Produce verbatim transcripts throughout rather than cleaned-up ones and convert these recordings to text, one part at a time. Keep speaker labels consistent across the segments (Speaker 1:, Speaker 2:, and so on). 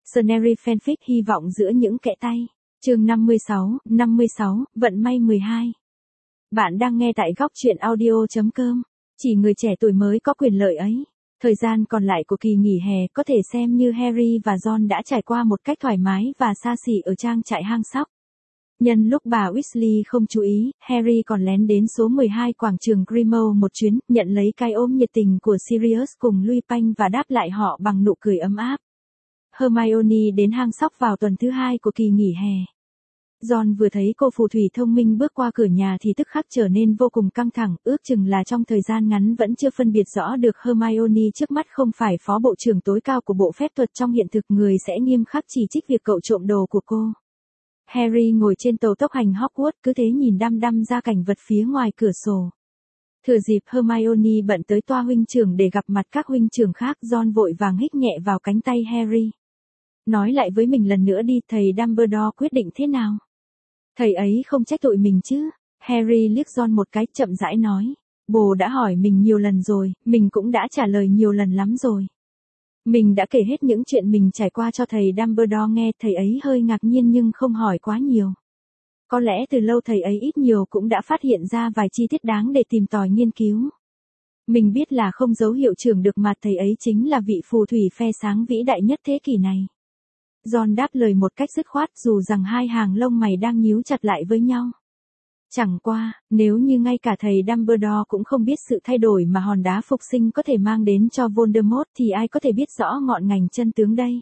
Speaker 1: Scenery fanfic hy vọng giữa những kẽ tay. Chương năm mươi sáu, năm mươi sáu, vận may mười hai. Bạn đang nghe tại góc truyện audio chấm com. Chỉ người trẻ tuổi mới có quyền lợi ấy. Thời gian còn lại của kỳ nghỉ hè có thể xem như Harry và Ron đã trải qua một cách thoải mái và xa xỉ ở trang trại hang sóc. Nhân lúc bà Weasley không chú ý, Harry còn lén đến số mười hai quảng trường Grimmauld một chuyến, nhận lấy cái ôm nhiệt tình của Sirius cùng Lupin và đáp lại họ bằng nụ cười ấm áp. Hermione đến hang sóc vào tuần thứ hai của kỳ nghỉ hè. Ron vừa thấy cô phù thủy thông minh bước qua cửa nhà thì tức khắc trở nên vô cùng căng thẳng, ước chừng là trong thời gian ngắn vẫn chưa phân biệt rõ được Hermione trước mắt không phải phó bộ trưởng tối cao của bộ phép thuật trong hiện thực, người sẽ nghiêm khắc chỉ trích việc cậu trộm đồ của cô. Harry ngồi trên tàu tốc hành Hogwarts cứ thế nhìn đăm đăm ra cảnh vật phía ngoài cửa sổ. Thừa dịp Hermione bận tới toa huynh trưởng để gặp mặt các huynh trưởng khác, Ron vội vàng hít nhẹ vào cánh tay Harry. Nói lại với mình lần nữa đi, thầy Dumbledore quyết định thế nào? Thầy ấy không trách tội mình chứ? Harry liếc Ron một cái, chậm rãi nói. Bồ đã hỏi mình nhiều lần rồi, mình cũng đã trả lời nhiều lần lắm rồi. Mình đã kể hết những chuyện mình trải qua cho thầy Dumbledore nghe, thầy ấy hơi ngạc nhiên nhưng không hỏi quá nhiều. Có lẽ từ lâu thầy ấy ít nhiều cũng đã phát hiện ra vài chi tiết đáng để tìm tòi nghiên cứu. Mình biết là không giấu hiệu trưởng được mà thầy ấy chính là vị phù thủy phe sáng vĩ đại nhất thế kỷ này. Ron đáp lời một cách dứt khoát dù rằng hai hàng lông mày đang nhíu chặt lại với nhau. Chẳng qua, nếu như ngay cả thầy Dumbledore cũng không biết sự thay đổi mà hòn đá phục sinh có thể mang đến cho Voldemort thì ai có thể biết rõ ngọn ngành chân tướng đây.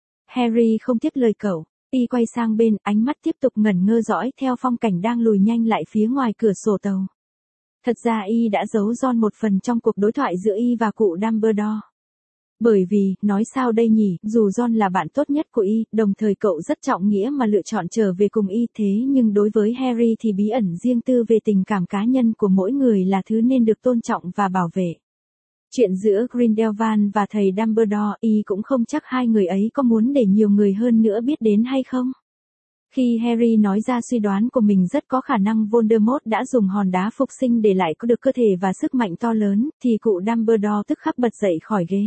Speaker 1: Harry không tiếp lời cậu, y quay sang bên, ánh mắt tiếp tục ngẩn ngơ dõi theo phong cảnh đang lùi nhanh lại phía ngoài cửa sổ tàu. Thật ra y đã giấu Ron một phần trong cuộc đối thoại giữa y và cụ Dumbledore. Bởi vì, nói sao đây nhỉ, dù Ron là bạn tốt nhất của y, đồng thời cậu rất trọng nghĩa mà lựa chọn trở về cùng y, thế nhưng đối với Harry thì bí ẩn riêng tư về tình cảm cá nhân của mỗi người là thứ nên được tôn trọng và bảo vệ. Chuyện giữa Grindelwald và thầy Dumbledore, y cũng không chắc hai người ấy có muốn để nhiều người hơn nữa biết đến hay không. Khi Harry nói ra suy đoán của mình rất có khả năng Voldemort đã dùng hòn đá phục sinh để lại có được cơ thể và sức mạnh to lớn, thì cụ Dumbledore tức khắc bật dậy khỏi ghế.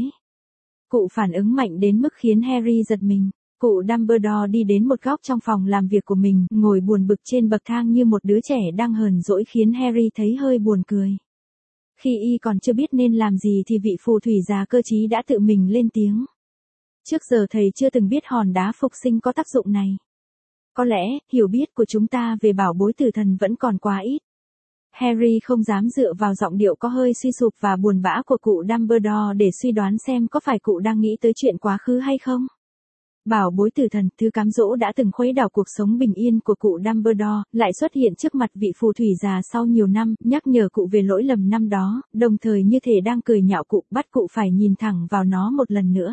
Speaker 1: Cụ phản ứng mạnh đến mức khiến Harry giật mình. Cụ Dumbledore đi đến một góc trong phòng làm việc của mình, ngồi buồn bực trên bậc thang như một đứa trẻ đang hờn dỗi khiến Harry thấy hơi buồn cười. Khi y còn chưa biết nên làm gì thì vị phù thủy già cơ trí đã tự mình lên tiếng. Trước giờ thầy chưa từng biết hòn đá phục sinh có tác dụng này. Có lẽ, hiểu biết của chúng ta về bảo bối tử thần vẫn còn quá ít. Harry không dám dựa vào giọng điệu có hơi suy sụp và buồn bã của cụ Dumbledore để suy đoán xem có phải cụ đang nghĩ tới chuyện quá khứ hay không. Bảo bối tử thần, thứ cám dỗ đã từng khuấy đảo cuộc sống bình yên của cụ Dumbledore, lại xuất hiện trước mặt vị phù thủy già sau nhiều năm, nhắc nhở cụ về lỗi lầm năm đó, đồng thời như thể đang cười nhạo cụ, bắt cụ phải nhìn thẳng vào nó một lần nữa.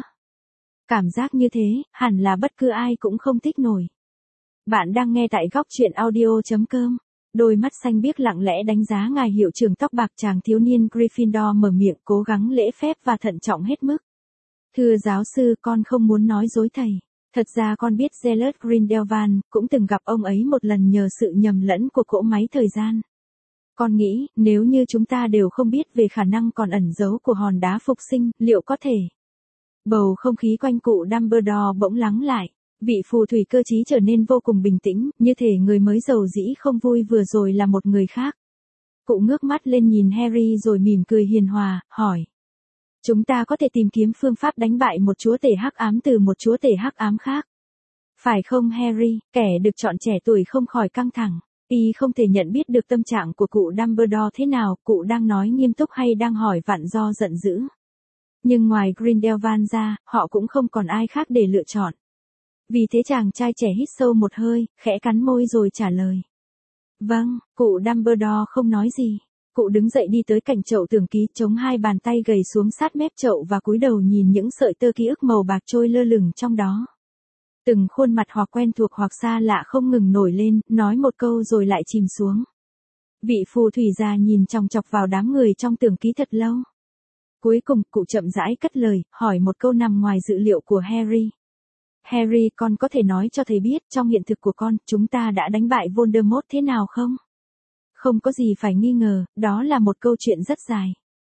Speaker 1: Cảm giác như thế, hẳn là bất cứ ai cũng không thích nổi. Bạn đang nghe tại góc truyện audio chấm com. Đôi mắt xanh biếc lặng lẽ đánh giá ngài hiệu trưởng tóc bạc chàng thiếu niên Gryffindor mở miệng cố gắng lễ phép và thận trọng hết mức. Thưa giáo sư, con không muốn nói dối thầy. Thật ra con biết Gellert Grindelwald, cũng từng gặp ông ấy một lần nhờ sự nhầm lẫn của cỗ máy thời gian. Con nghĩ, nếu như chúng ta đều không biết về khả năng còn ẩn giấu của hòn đá phục sinh, liệu có thể? Bầu không khí quanh cụ Dumbledore bỗng lắng lại. Vị phù thủy cơ trí trở nên vô cùng bình tĩnh, như thể người mới giàu dĩ không vui vừa rồi là một người khác. Cụ ngước mắt lên nhìn Harry rồi mỉm cười hiền hòa, hỏi. Chúng ta có thể tìm kiếm phương pháp đánh bại một chúa tể hắc ám từ một chúa tể hắc ám khác. Phải không Harry? Kẻ được chọn trẻ tuổi không khỏi căng thẳng. Y không thể nhận biết được tâm trạng của cụ Dumbledore thế nào, cụ đang nói nghiêm túc hay đang hỏi vặn do giận dữ. Nhưng ngoài Grindelwald ra, họ cũng không còn ai khác để lựa chọn. Vì thế chàng trai trẻ hít sâu một hơi, khẽ cắn môi rồi trả lời. Vâng, cụ Dumbledore không nói gì. Cụ đứng dậy đi tới cạnh chậu tường ký, chống hai bàn tay gầy xuống sát mép chậu và cúi đầu nhìn những sợi tơ ký ức màu bạc trôi lơ lửng trong đó. Từng khuôn mặt hoặc quen thuộc hoặc xa lạ không ngừng nổi lên, nói một câu rồi lại chìm xuống. Vị phù thủy già nhìn chòng chọc vào đám người trong tường ký thật lâu. Cuối cùng, cụ chậm rãi cất lời, hỏi một câu nằm ngoài dự liệu của Harry. Harry, con có thể nói cho thầy biết trong hiện thực của con, chúng ta đã đánh bại Voldemort thế nào không? Không có gì phải nghi ngờ, đó là một câu chuyện rất dài.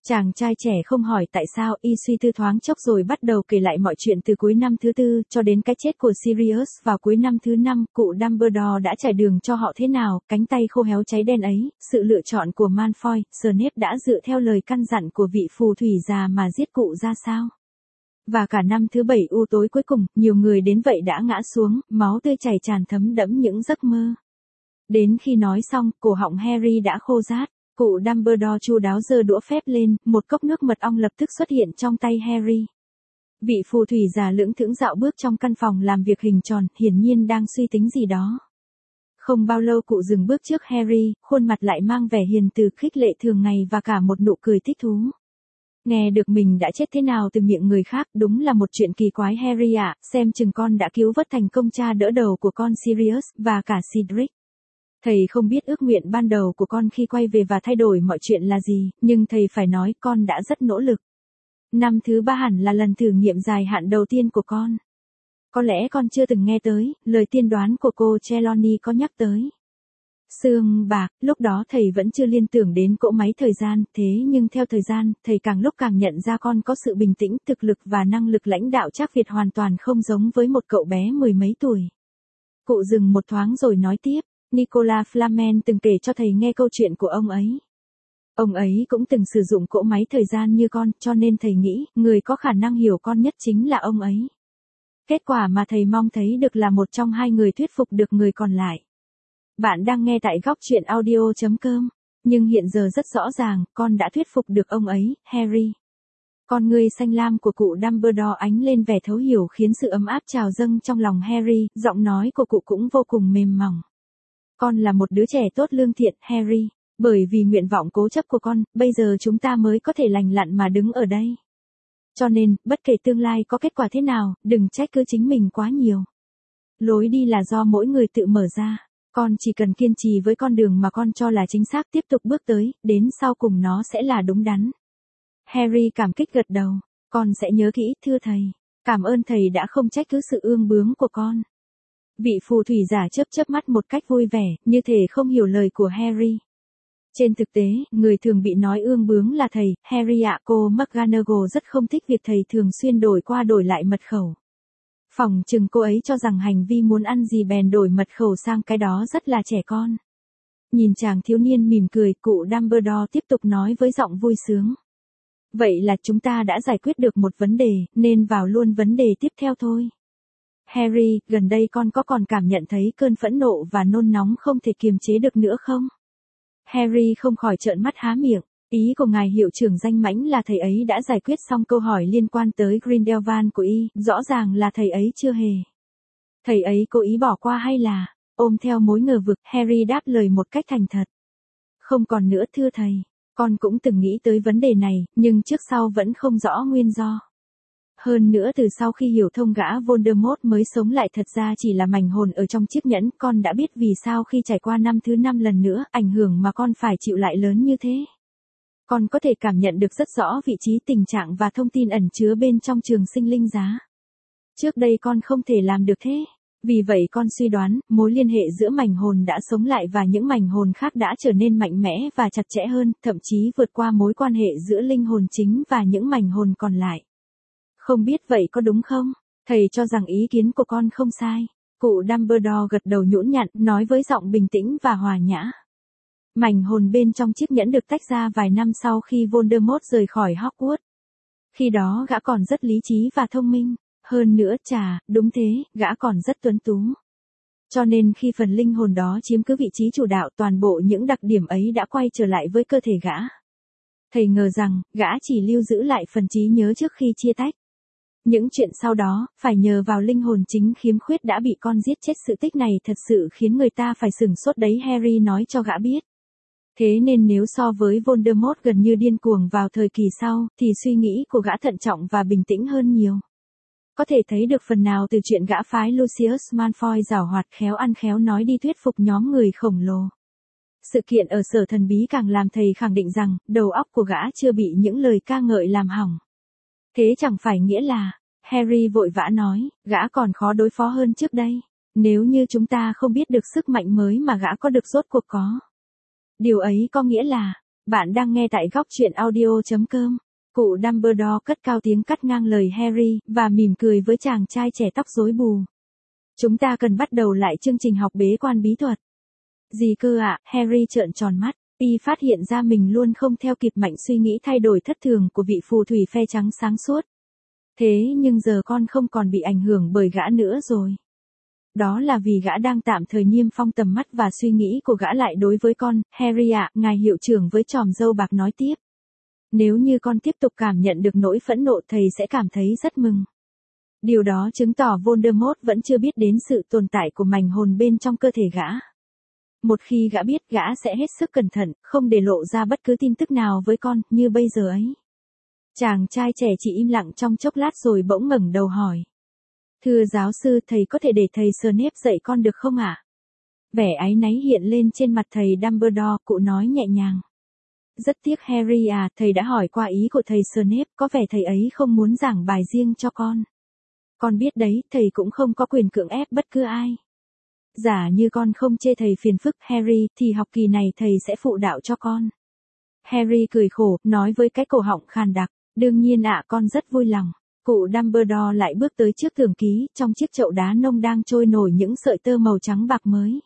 Speaker 1: Chàng trai trẻ không hỏi tại sao, y suy tư thoáng chốc rồi bắt đầu kể lại mọi chuyện từ cuối năm thứ tư, cho đến cái chết của Sirius vào cuối năm thứ năm, cụ Dumbledore đã trải đường cho họ thế nào, cánh tay khô héo cháy đen ấy, sự lựa chọn của Malfoy, Snape đã dựa theo lời căn dặn của vị phù thủy già mà giết cụ ra sao. Và cả năm thứ bảy u tối cuối cùng, nhiều người đến vậy đã ngã xuống, máu tươi chảy tràn thấm đẫm những giấc mơ. Đến khi nói xong, cổ họng Harry đã khô rát. Cụ Dumbledore chu đáo giơ đũa phép lên, một cốc nước mật ong lập tức xuất hiện trong tay Harry. Vị phù thủy già lững thững dạo bước trong căn phòng làm việc hình tròn, hiển nhiên đang suy tính gì đó. Không bao lâu cụ dừng bước trước Harry, khuôn mặt lại mang vẻ hiền từ khích lệ thường ngày và cả một nụ cười thích thú. Nghe được mình đã chết thế nào từ miệng người khác, đúng là một chuyện kỳ quái Harry ạ, xem chừng con đã cứu vớt thành công cha đỡ đầu của con Sirius, và cả Cedric. Thầy không biết ước nguyện ban đầu của con khi quay về và thay đổi mọi chuyện là gì, nhưng thầy phải nói con đã rất nỗ lực. Năm thứ ba hẳn là lần thử nghiệm dài hạn đầu tiên của con. Có lẽ con chưa từng nghe tới, lời tiên đoán của cô Trelawney có nhắc tới. Xương bạc, lúc đó thầy vẫn chưa liên tưởng đến cỗ máy thời gian, thế nhưng theo thời gian, thầy càng lúc càng nhận ra con có sự bình tĩnh, thực lực và năng lực lãnh đạo chắc Việt hoàn toàn không giống với một cậu bé mười mấy tuổi. Cụ dừng một thoáng rồi nói tiếp. Nicolas Flamel từng kể cho thầy nghe câu chuyện của ông ấy. Ông ấy cũng từng sử dụng cỗ máy thời gian như con, cho nên thầy nghĩ, người có khả năng hiểu con nhất chính là ông ấy. Kết quả mà thầy mong thấy được là một trong hai người thuyết phục được người còn lại. Bạn đang nghe tại góc truyện audio chấm com, nhưng hiện giờ rất rõ ràng, con đã thuyết phục được ông ấy, Harry. Con ngươi xanh lam của cụ Dumbledore ánh lên vẻ thấu hiểu khiến sự ấm áp trào dâng trong lòng Harry, giọng nói của cụ cũng vô cùng mềm mỏng. Con là một đứa trẻ tốt lương thiện, Harry. Bởi vì nguyện vọng cố chấp của con, bây giờ chúng ta mới có thể lành lặn mà đứng ở đây. Cho nên, bất kể tương lai có kết quả thế nào, đừng trách cứ chính mình quá nhiều. Lối đi là do mỗi người tự mở ra. Con chỉ cần kiên trì với con đường mà con cho là chính xác, tiếp tục bước tới, đến sau cùng nó sẽ là đúng đắn. Harry cảm kích gật đầu. Con sẽ nhớ kỹ, thưa thầy. Cảm ơn thầy đã không trách cứ sự ương bướng của con. Vị phù thủy giả chớp chớp mắt một cách vui vẻ, như thể không hiểu lời của Harry. Trên thực tế, người thường bị nói ương bướng là thầy, Harry ạ. Cô McGonagall rất không thích việc thầy thường xuyên đổi qua đổi lại mật khẩu. Phỏng chừng cô ấy cho rằng hành vi muốn ăn gì bèn đổi mật khẩu sang cái đó rất là trẻ con. Nhìn chàng thiếu niên mỉm cười, cụ Dumbledore tiếp tục nói với giọng vui sướng. Vậy là chúng ta đã giải quyết được một vấn đề, nên vào luôn vấn đề tiếp theo thôi. Harry, gần đây con có còn cảm nhận thấy cơn phẫn nộ và nôn nóng không thể kiềm chế được nữa không? Harry không khỏi trợn mắt há miệng. Ý của ngài hiệu trưởng danh mãnh là thầy ấy đã giải quyết xong câu hỏi liên quan tới Grindelwald của y, rõ ràng là thầy ấy chưa hề. Thầy ấy cố ý bỏ qua hay là, ôm theo mối ngờ vực, Harry đáp lời một cách thành thật. Không còn nữa thưa thầy, con cũng từng nghĩ tới vấn đề này, nhưng trước sau vẫn không rõ nguyên do. Hơn nữa từ sau khi hiểu thông gã Voldemort mới sống lại thật ra chỉ là mảnh hồn ở trong chiếc nhẫn, con đã biết vì sao khi trải qua năm thứ năm lần nữa, ảnh hưởng mà con phải chịu lại lớn như thế. Con có thể cảm nhận được rất rõ vị trí tình trạng và thông tin ẩn chứa bên trong trường sinh linh giá. Trước đây con không thể làm được thế. Vì vậy con suy đoán, mối liên hệ giữa mảnh hồn đã sống lại và những mảnh hồn khác đã trở nên mạnh mẽ và chặt chẽ hơn, thậm chí vượt qua mối quan hệ giữa linh hồn chính và những mảnh hồn còn lại. Không biết vậy có đúng không? Thầy cho rằng ý kiến của con không sai. Cụ Dumbledore gật đầu nhũn nhặn, nói với giọng bình tĩnh và hòa nhã. Mảnh hồn bên trong chiếc nhẫn được tách ra vài năm sau khi Voldemort rời khỏi Hogwarts. Khi đó gã còn rất lý trí và thông minh. Hơn nữa, chà, đúng thế, gã còn rất tuấn tú. Cho nên khi phần linh hồn đó chiếm cứ vị trí chủ đạo, toàn bộ những đặc điểm ấy đã quay trở lại với cơ thể gã. Thầy ngờ rằng, gã chỉ lưu giữ lại phần trí nhớ trước khi chia tách. Những chuyện sau đó, phải nhờ vào linh hồn chính khiếm khuyết đã bị con giết chết. Sự tích này thật sự khiến người ta phải sửng sốt đấy, Harry nói cho gã biết. Thế nên nếu so với Voldemort gần như điên cuồng vào thời kỳ sau, thì suy nghĩ của gã thận trọng và bình tĩnh hơn nhiều. Có thể thấy được phần nào từ chuyện gã phái Lucius Malfoy giảo hoạt khéo ăn khéo nói đi thuyết phục nhóm người khổng lồ. Sự kiện ở sở thần bí càng làm thầy khẳng định rằng, đầu óc của gã chưa bị những lời ca ngợi làm hỏng. Thế chẳng phải nghĩa là, Harry vội vã nói, gã còn khó đối phó hơn trước đây. Nếu như chúng ta không biết được sức mạnh mới mà gã có được rốt cuộc có. Điều ấy có nghĩa là, Bạn đang nghe tại góc chuyện audio chấm com. Cụ Dumbledore cất cao tiếng cắt ngang lời Harry, và mỉm cười với chàng trai trẻ tóc rối bù. Chúng ta cần bắt đầu lại chương trình học bế quan bí thuật. Gì cơ ạ? Harry trợn tròn mắt. Y phát hiện ra mình luôn không theo kịp mạch suy nghĩ thay đổi thất thường của vị phù thủy phe trắng sáng suốt. Thế nhưng giờ con không còn bị ảnh hưởng bởi gã nữa rồi. Đó là vì gã đang tạm thời niêm phong tầm mắt và suy nghĩ của gã lại đối với con. Harry ạ, ngài hiệu trưởng với chòm râu bạc nói tiếp. Nếu như con tiếp tục cảm nhận được nỗi phẫn nộ, thầy sẽ cảm thấy rất mừng. Điều đó chứng tỏ Voldemort vẫn chưa biết đến sự tồn tại của mảnh hồn bên trong cơ thể gã. Một khi gã biết, gã sẽ hết sức cẩn thận, không để lộ ra bất cứ tin tức nào với con, như bây giờ ấy. Chàng trai trẻ chỉ im lặng trong chốc lát rồi bỗng ngẩng đầu hỏi. Thưa giáo sư, thầy có thể để thầy Snape dạy con được không ạ? Vẻ áy náy hiện lên trên mặt thầy Dumbledore, cụ nói nhẹ nhàng. Rất tiếc Harry à, thầy đã hỏi qua ý của thầy Snape, có vẻ thầy ấy không muốn giảng bài riêng cho con. Con biết đấy, thầy cũng không có quyền cưỡng ép bất cứ ai. Giả như con không chê thầy phiền phức Harry, thì học kỳ này thầy sẽ phụ đạo cho con. Harry cười khổ, nói với cái cổ họng khàn đặc. Đương nhiên ạ, con rất vui lòng. Cụ Dumbledore lại bước tới trước tường ký, trong chiếc chậu đá nông đang trôi nổi những sợi tơ màu trắng bạc mới.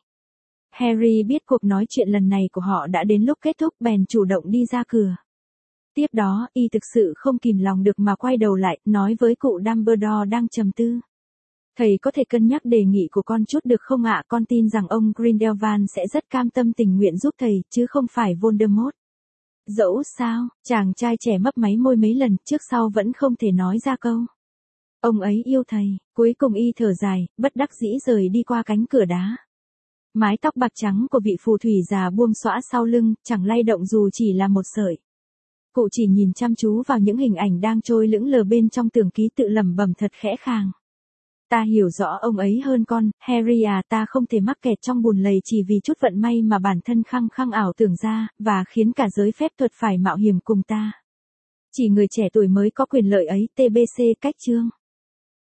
Speaker 1: Harry biết cuộc nói chuyện lần này của họ đã đến lúc kết thúc, bèn chủ động đi ra cửa. Tiếp đó, y thực sự không kìm lòng được mà quay đầu lại, nói với cụ Dumbledore đang trầm tư. Thầy có thể cân nhắc đề nghị của con chút được không ạ? Con tin rằng ông Grindelwald sẽ rất cam tâm tình nguyện giúp thầy, chứ không phải Voldemort. Dẫu sao, chàng trai trẻ mấp máy môi mấy lần, trước sau vẫn không thể nói ra câu. Ông ấy yêu thầy. Cuối cùng y thở dài, bất đắc dĩ rời đi qua cánh cửa đá. Mái tóc bạc trắng của vị phù thủy già buông xõa sau lưng, chẳng lay động dù chỉ là một sợi. Cụ chỉ nhìn chăm chú vào những hình ảnh đang trôi lững lờ bên trong tường ký, tự lẩm bẩm thật khẽ khàng. Ta hiểu rõ ông ấy hơn con, Harry à, ta không thể mắc kẹt trong bùn lầy chỉ vì chút vận may mà bản thân khăng khăng ảo tưởng ra, và khiến cả giới phép thuật phải mạo hiểm cùng ta. Chỉ người trẻ tuổi mới có quyền lợi ấy, tê bê xê cách chương.